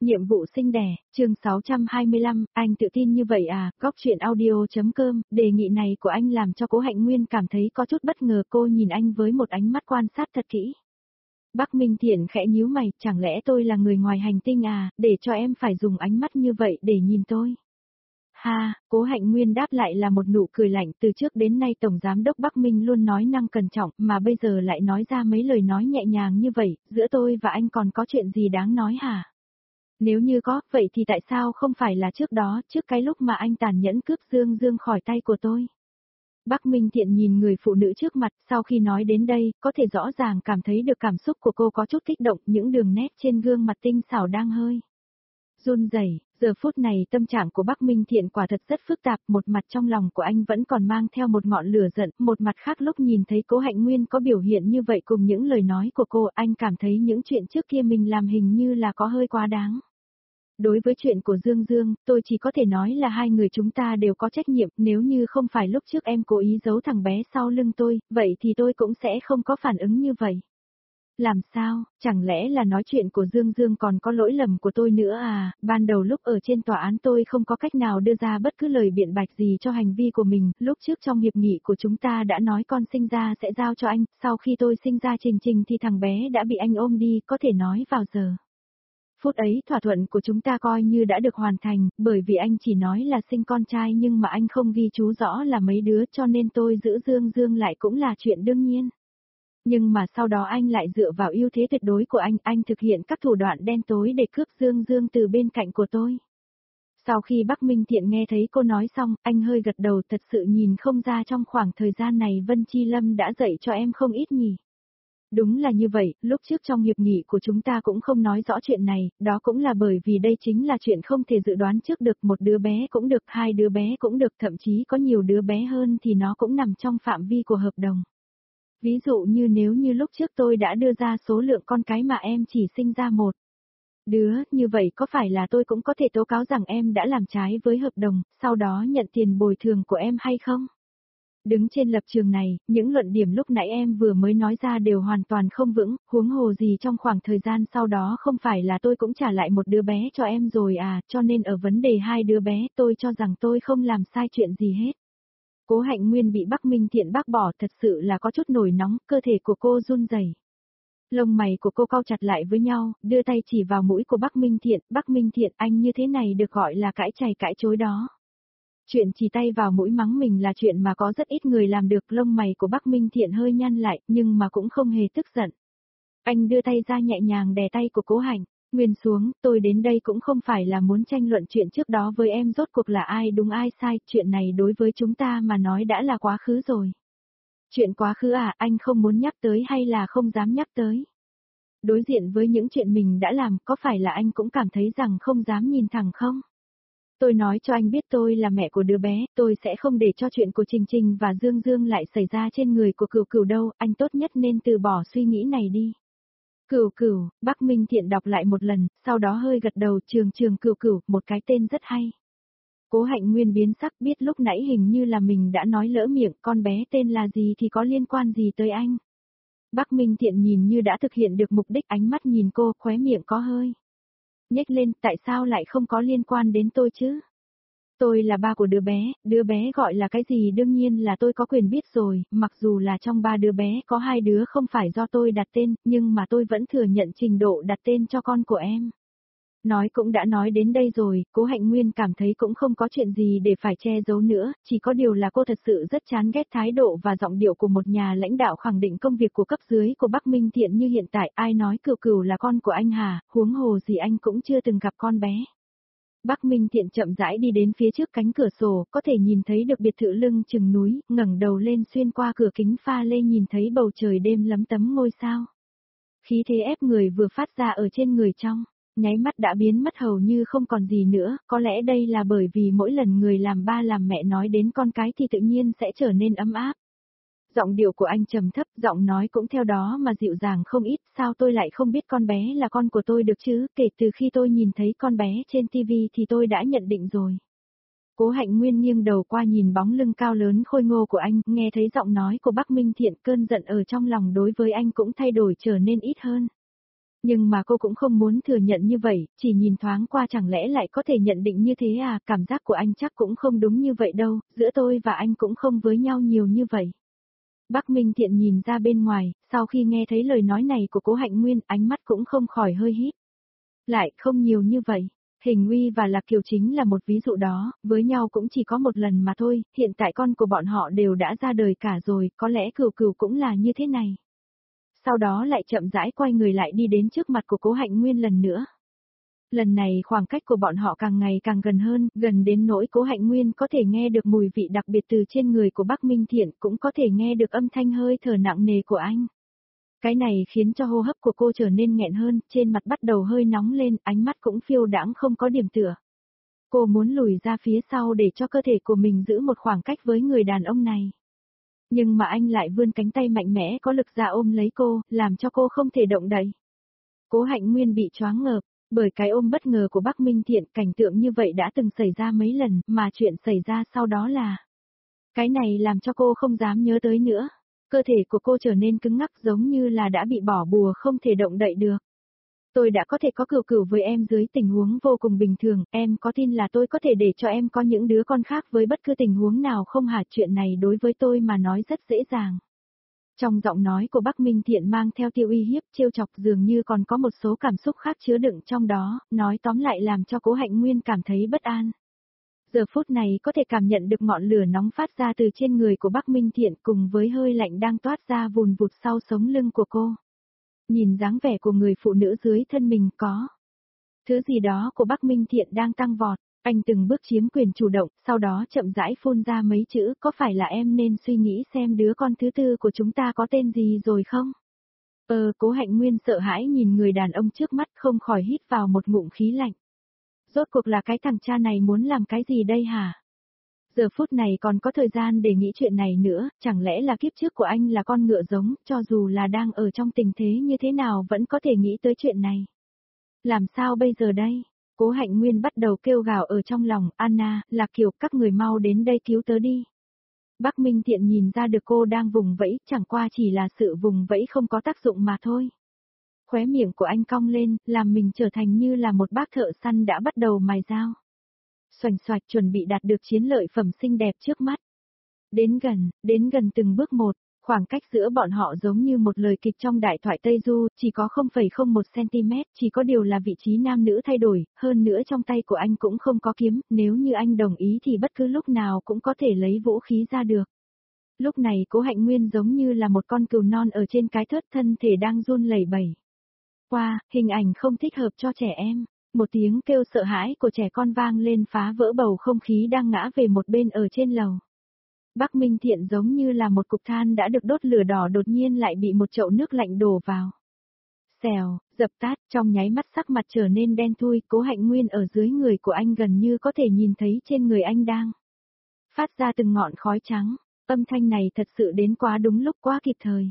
Nhiệm vụ sinh đẻ, chương 625, anh tự tin như vậy à, góc chuyện audio.com, đề nghị này của anh làm cho Cố Hạnh Nguyên cảm thấy có chút bất ngờ, cô nhìn anh với một ánh mắt quan sát thật kỹ. Bắc Minh Thiện khẽ nhíu mày, chẳng lẽ tôi là người ngoài hành tinh à, để cho em phải dùng ánh mắt như vậy để nhìn tôi. Ha, Cố Hạnh Nguyên đáp lại là một nụ cười lạnh, từ trước đến nay Tổng Giám đốc Bắc Minh luôn nói năng cẩn trọng, mà bây giờ lại nói ra mấy lời nói nhẹ nhàng như vậy, giữa tôi và anh còn có chuyện gì đáng nói hả? Nếu như có, vậy thì tại sao không phải là trước đó, trước cái lúc mà anh tàn nhẫn cướp Dương Dương khỏi tay của tôi? Bắc Minh Thiện nhìn người phụ nữ trước mặt, sau khi nói đến đây, có thể rõ ràng cảm thấy được cảm xúc của cô có chút kích động, những đường nét trên gương mặt tinh xảo đang hơi run rẩy. Giờ phút này tâm trạng của Bắc Minh Thiện quả thật rất phức tạp, một mặt trong lòng của anh vẫn còn mang theo một ngọn lửa giận, một mặt khác lúc nhìn thấy Cố Hạnh Nguyên có biểu hiện như vậy cùng những lời nói của cô, anh cảm thấy những chuyện trước kia mình làm hình như là có hơi quá đáng. Đối với chuyện của Dương Dương, tôi chỉ có thể nói là hai người chúng ta đều có trách nhiệm, nếu như không phải lúc trước em cố ý giấu thằng bé sau lưng tôi, vậy thì tôi cũng sẽ không có phản ứng như vậy. Làm sao, chẳng lẽ là nói chuyện của Dương Dương còn có lỗi lầm của tôi nữa à, ban đầu lúc ở trên tòa án tôi không có cách nào đưa ra bất cứ lời biện bạch gì cho hành vi của mình, lúc trước trong hiệp nghị của chúng ta đã nói con sinh ra sẽ giao cho anh, sau khi tôi sinh ra Trình Trình thì thằng bé đã bị anh ôm đi, có thể nói vào giờ. Phút ấy thỏa thuận của chúng ta coi như đã được hoàn thành, bởi vì anh chỉ nói là sinh con trai nhưng mà anh không ghi chú rõ là mấy đứa cho nên tôi giữ Dương Dương lại cũng là chuyện đương nhiên. Nhưng mà sau đó anh lại dựa vào ưu thế tuyệt đối của anh thực hiện các thủ đoạn đen tối để cướp Dương Dương từ bên cạnh của tôi. Sau khi Bắc Minh Thiện nghe thấy cô nói xong, anh hơi gật đầu, thật sự nhìn không ra trong khoảng thời gian này Vân Chi Lâm đã dạy cho em không ít nhỉ. Đúng là như vậy, lúc trước trong hiệp nghị của chúng ta cũng không nói rõ chuyện này, đó cũng là bởi vì đây chính là chuyện không thể dự đoán trước được, một đứa bé cũng được, hai đứa bé cũng được, thậm chí có nhiều đứa bé hơn thì nó cũng nằm trong phạm vi của hợp đồng. Ví dụ như nếu như lúc trước tôi đã đưa ra số lượng con cái mà em chỉ sinh ra một đứa, như vậy có phải là tôi cũng có thể tố cáo rằng em đã làm trái với hợp đồng, sau đó nhận tiền bồi thường của em hay không? Đứng trên lập trường này, những luận điểm lúc nãy em vừa mới nói ra đều hoàn toàn không vững, huống hồ gì trong khoảng thời gian sau đó không phải là tôi cũng trả lại một đứa bé cho em rồi à, cho nên ở vấn đề hai đứa bé tôi cho rằng tôi không làm sai chuyện gì hết. Cố Hạnh Nguyên bị Bắc Minh Thiện bác bỏ thật sự là có chút nổi nóng, cơ thể của cô run rẩy. Lông mày của cô cau chặt lại với nhau, đưa tay chỉ vào mũi của Bắc Minh Thiện, anh như thế này được gọi là cãi chày cãi chối đó. Chuyện chỉ tay vào mũi mắng mình là chuyện mà có rất ít người làm được, lông mày của Bắc Minh Thiện hơi nhăn lại, nhưng mà cũng không hề tức giận. Anh đưa tay ra nhẹ nhàng đè tay của Cố Hạnh Nguyên xuống, tôi đến đây cũng không phải là muốn tranh luận chuyện trước đó với em rốt cuộc là ai đúng ai sai, chuyện này đối với chúng ta mà nói đã là quá khứ rồi. Chuyện quá khứ à, anh không muốn nhắc tới hay là không dám nhắc tới? Đối diện với những chuyện mình đã làm, có phải là anh cũng cảm thấy rằng không dám nhìn thẳng không? Tôi nói cho anh biết tôi là mẹ của đứa bé, tôi sẽ không để cho chuyện của Trình Trình và Dương Dương lại xảy ra trên người của Cửu Cửu đâu, anh tốt nhất nên từ bỏ suy nghĩ này đi. Cửu Cửu, Bắc Minh Thiện đọc lại một lần, sau đó hơi gật đầu, Trường Cửu Cửu, một cái tên rất hay. Cố Hạnh Nguyên biến sắc, biết lúc nãy hình như là mình đã nói lỡ miệng, con bé tên là gì thì có liên quan gì tới anh. Bắc Minh Thiện nhìn như đã thực hiện được mục đích, ánh mắt nhìn cô, khóe miệng có hơi nhếch lên, tại sao lại không có liên quan đến tôi chứ? Tôi là ba của đứa bé gọi là cái gì đương nhiên là tôi có quyền biết rồi, mặc dù là trong ba đứa bé có hai đứa không phải do tôi đặt tên, nhưng mà tôi vẫn thừa nhận trình độ đặt tên cho con của em. Nói cũng đã nói đến đây rồi, Cố Hạnh Nguyên cảm thấy cũng không có chuyện gì để phải che giấu nữa, chỉ có điều là cô thật sự rất chán ghét thái độ và giọng điệu của một nhà lãnh đạo khẳng định công việc của cấp dưới của Bắc Minh Thiện như hiện tại, ai nói Cửu Cửu là con của anh hả, huống hồ gì anh cũng chưa từng gặp con bé. Bắc Minh Thiện chậm rãi đi đến phía trước cánh cửa sổ, có thể nhìn thấy được biệt thự lưng chừng núi, ngẩng đầu lên xuyên qua cửa kính pha lê nhìn thấy bầu trời đêm lấm tấm ngôi sao. Khí thế ép người vừa phát ra ở trên người trong nháy mắt đã biến mất hầu như không còn gì nữa, có lẽ đây là bởi vì mỗi lần người làm ba làm mẹ nói đến con cái thì tự nhiên sẽ trở nên ấm áp. Giọng điệu của anh trầm thấp, giọng nói cũng theo đó mà dịu dàng không ít, sao tôi lại không biết con bé là con của tôi được chứ, kể từ khi tôi nhìn thấy con bé trên TV thì tôi đã nhận định rồi. Cố Hạnh Nguyên nghiêng đầu qua nhìn bóng lưng cao lớn khôi ngô của anh, nghe thấy giọng nói của Bắc Minh Thiện, cơn giận ở trong lòng đối với anh cũng thay đổi trở nên ít hơn. Nhưng mà cô cũng không muốn thừa nhận như vậy, chỉ nhìn thoáng qua chẳng lẽ lại có thể nhận định như thế à, cảm giác của anh chắc cũng không đúng như vậy đâu, giữa tôi và anh cũng không với nhau nhiều như vậy. Bắc Minh Thiện nhìn ra bên ngoài, sau khi nghe thấy lời nói này của Cố Hạnh Nguyên, ánh mắt cũng không khỏi hơi híp. Lại không nhiều như vậy. Hình Uy và Lạc Kiều chính là một ví dụ đó, với nhau cũng chỉ có một lần mà thôi, hiện tại con của bọn họ đều đã ra đời cả rồi, có lẽ Cửu Cửu cũng là như thế này. Sau đó lại chậm rãi quay người lại đi đến trước mặt của Cố Hạnh Nguyên lần nữa. Lần này khoảng cách của bọn họ càng ngày càng gần hơn, gần đến nỗi Cố Hạnh Nguyên có thể nghe được mùi vị đặc biệt từ trên người của Bắc Minh Thiện, cũng có thể nghe được âm thanh hơi thở nặng nề của anh. Cái này khiến cho hô hấp của cô trở nên nghẹn hơn, trên mặt bắt đầu hơi nóng lên, ánh mắt cũng phiêu đãng không có điểm tựa. Cô muốn lùi ra phía sau để cho cơ thể của mình giữ một khoảng cách với người đàn ông này. Nhưng mà anh lại vươn cánh tay mạnh mẽ có lực ra ôm lấy cô, làm cho cô không thể động đậy. Cố Hạnh Nguyên bị choáng ngợp, bởi cái ôm bất ngờ của Bắc Minh Thiện, cảnh tượng như vậy đã từng xảy ra mấy lần, mà chuyện xảy ra sau đó là... Cái này làm cho cô không dám nhớ tới nữa. Cơ thể của cô trở nên cứng ngắc giống như là đã bị bỏ bùa không thể động đậy được. Tôi đã có thể có Cửu Cửu với em dưới tình huống vô cùng bình thường, em có tin là tôi có thể để cho em có những đứa con khác với bất cứ tình huống nào không hả? Chuyện này đối với tôi mà nói rất dễ dàng. Trong giọng nói của Bắc Minh Thiện mang theo tia uy hiếp trêu chọc, dường như còn có một số cảm xúc khác chứa đựng trong đó, nói tóm lại làm cho Cố Hạnh Nguyên cảm thấy bất an. Giờ phút này có thể cảm nhận được ngọn lửa nóng phát ra từ trên người của Bắc Minh Thiện cùng với hơi lạnh đang toát ra vùn vụt sau sống lưng của cô. Nhìn dáng vẻ của người phụ nữ dưới thân mình có thứ gì đó của Bắc Minh Thiện đang tăng vọt, anh từng bước chiếm quyền chủ động, sau đó chậm rãi phun ra mấy chữ, có phải là em nên suy nghĩ xem đứa con thứ tư của chúng ta có tên gì rồi không? Cố Hạnh Nguyên sợ hãi nhìn người đàn ông trước mắt không khỏi hít vào một ngụm khí lạnh. Rốt cuộc là cái thằng cha này muốn làm cái gì đây hả? Giờ phút này còn có thời gian để nghĩ chuyện này nữa, chẳng lẽ là kiếp trước của anh là con ngựa giống, cho dù là đang ở trong tình thế như thế nào vẫn có thể nghĩ tới chuyện này. Làm sao bây giờ đây? Cố Hạnh Nguyên bắt đầu kêu gào ở trong lòng, Anna, Lạc Kiều, các người mau đến đây cứu tớ đi. Bắc Minh Thiện nhìn ra được cô đang vùng vẫy, chẳng qua chỉ là sự vùng vẫy không có tác dụng mà thôi. Khóe miệng của anh cong lên, làm mình trở thành như là một bác thợ săn đã bắt đầu mài dao. Xoành xoạch chuẩn bị đạt được chiến lợi phẩm xinh đẹp trước mắt. Đến gần từng bước một, khoảng cách giữa bọn họ giống như một lời kịch trong đại thoại Tây Du, chỉ có 0,01cm, chỉ có điều là vị trí nam nữ thay đổi, hơn nữa trong tay của anh cũng không có kiếm, nếu như anh đồng ý thì bất cứ lúc nào cũng có thể lấy vũ khí ra được. Lúc này Cố Hạnh Nguyên giống như là một con cừu non ở trên cái thớt, thân thể đang run lẩy bẩy. Qua, hình ảnh không thích hợp cho trẻ em. Một tiếng kêu sợ hãi của trẻ con vang lên phá vỡ bầu không khí đang ngã về một bên ở trên lầu. Bắc Minh Thiện giống như là một cục than đã được đốt lửa đỏ đột nhiên lại bị một chậu nước lạnh đổ vào. Xèo, dập tắt, trong nháy mắt sắc mặt trở nên đen thui, Cố Hạnh Nguyên ở dưới người của anh gần như có thể nhìn thấy trên người anh đang phát ra từng ngọn khói trắng. Âm thanh này thật sự đến quá đúng lúc, quá kịp thời.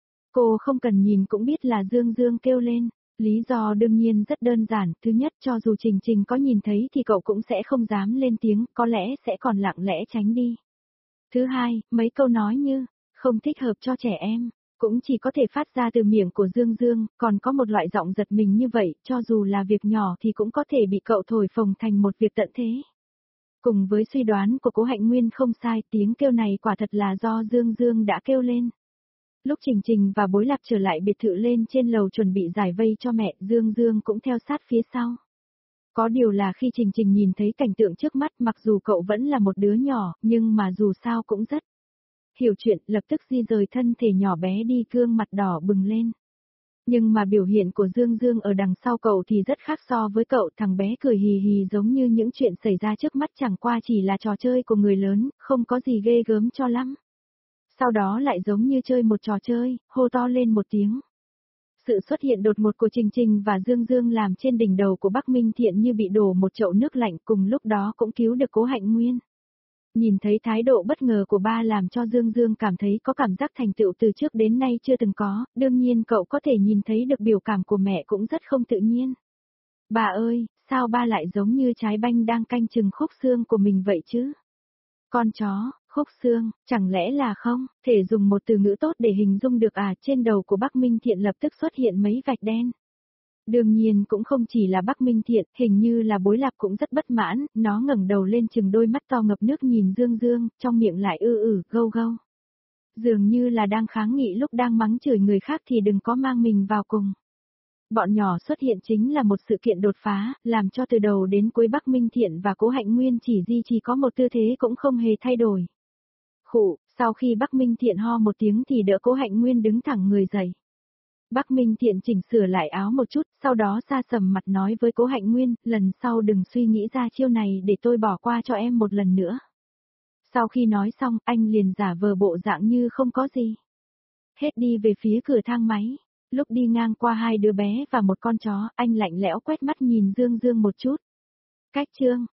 Cô không cần nhìn cũng biết là Dương Dương kêu lên. Lý do đương nhiên rất đơn giản, thứ nhất cho dù Trình Trình có nhìn thấy thì cậu cũng sẽ không dám lên tiếng, có lẽ sẽ còn lặng lẽ tránh đi. Thứ hai, mấy câu nói như, không thích hợp cho trẻ em, cũng chỉ có thể phát ra từ miệng của Dương Dương, còn có một loại giọng giật mình như vậy, cho dù là việc nhỏ thì cũng có thể bị cậu thổi phồng thành một việc tận thế. Cùng với suy đoán của Cố Hạnh Nguyên không sai, tiếng kêu này quả thật là do Dương Dương đã kêu lên. Lúc Trình Trình và Bối Lạc trở lại biệt thự lên trên lầu chuẩn bị giải vây cho mẹ, Dương Dương cũng theo sát phía sau. Có điều là khi Trình Trình nhìn thấy cảnh tượng trước mắt, mặc dù cậu vẫn là một đứa nhỏ, nhưng mà dù sao cũng rất hiểu chuyện, lập tức di rời thân thể nhỏ bé đi, gương mặt đỏ bừng lên. Nhưng mà biểu hiện của Dương Dương ở đằng sau cậu thì rất khác so với cậu, thằng bé cười hì hì giống như những chuyện xảy ra trước mắt chẳng qua chỉ là trò chơi của người lớn, không có gì ghê gớm cho lắm. Sau đó lại giống như chơi một trò chơi, hô to lên một tiếng. Sự xuất hiện đột ngột của Trình Trình và Dương Dương làm trên đỉnh đầu của Bắc Minh Thiện như bị đổ một chậu nước lạnh, cùng lúc đó cũng cứu được Cố Hạnh Nguyên. Nhìn thấy thái độ bất ngờ của ba làm cho Dương Dương cảm thấy có cảm giác thành tựu từ trước đến nay chưa từng có, đương nhiên cậu có thể nhìn thấy được biểu cảm của mẹ cũng rất không tự nhiên. Bà ơi, sao ba lại giống như trái banh đang canh chừng khúc xương của mình vậy chứ? Con chó, khúc xương, chẳng lẽ là không thể dùng một từ ngữ tốt để hình dung được à? Trên đầu của Bắc Minh Thiện lập tức xuất hiện mấy vạch đen. Đương nhiên cũng không chỉ là Bắc Minh Thiện, hình như là Bối Lạc cũng rất bất mãn, nó ngẩng đầu lên chừng đôi mắt to ngập nước nhìn Dương Dương, trong miệng lại gâu gâu. Dường như là đang kháng nghị lúc đang mắng chửi người khác thì đừng có mang mình vào cùng. Bọn nhỏ xuất hiện chính là một sự kiện đột phá, làm cho từ đầu đến cuối Bắc Minh Thiện và Cố Hạnh Nguyên chỉ duy trì có một tư thế cũng không hề thay đổi. Khụ, sau khi Bắc Minh Thiện ho một tiếng thì đỡ Cố Hạnh Nguyên đứng thẳng người dậy. Bắc Minh Thiện chỉnh sửa lại áo một chút, sau đó xa sầm mặt nói với Cố Hạnh Nguyên, lần sau đừng suy nghĩ ra chiêu này để tôi bỏ qua cho em một lần nữa. Sau khi nói xong, anh liền giả vờ bộ dạng như không có gì. Hết đi về phía cửa thang máy. Lúc đi ngang qua hai đứa bé và một con chó, anh lạnh lẽo quét mắt nhìn Dương Dương một chút. Cách chương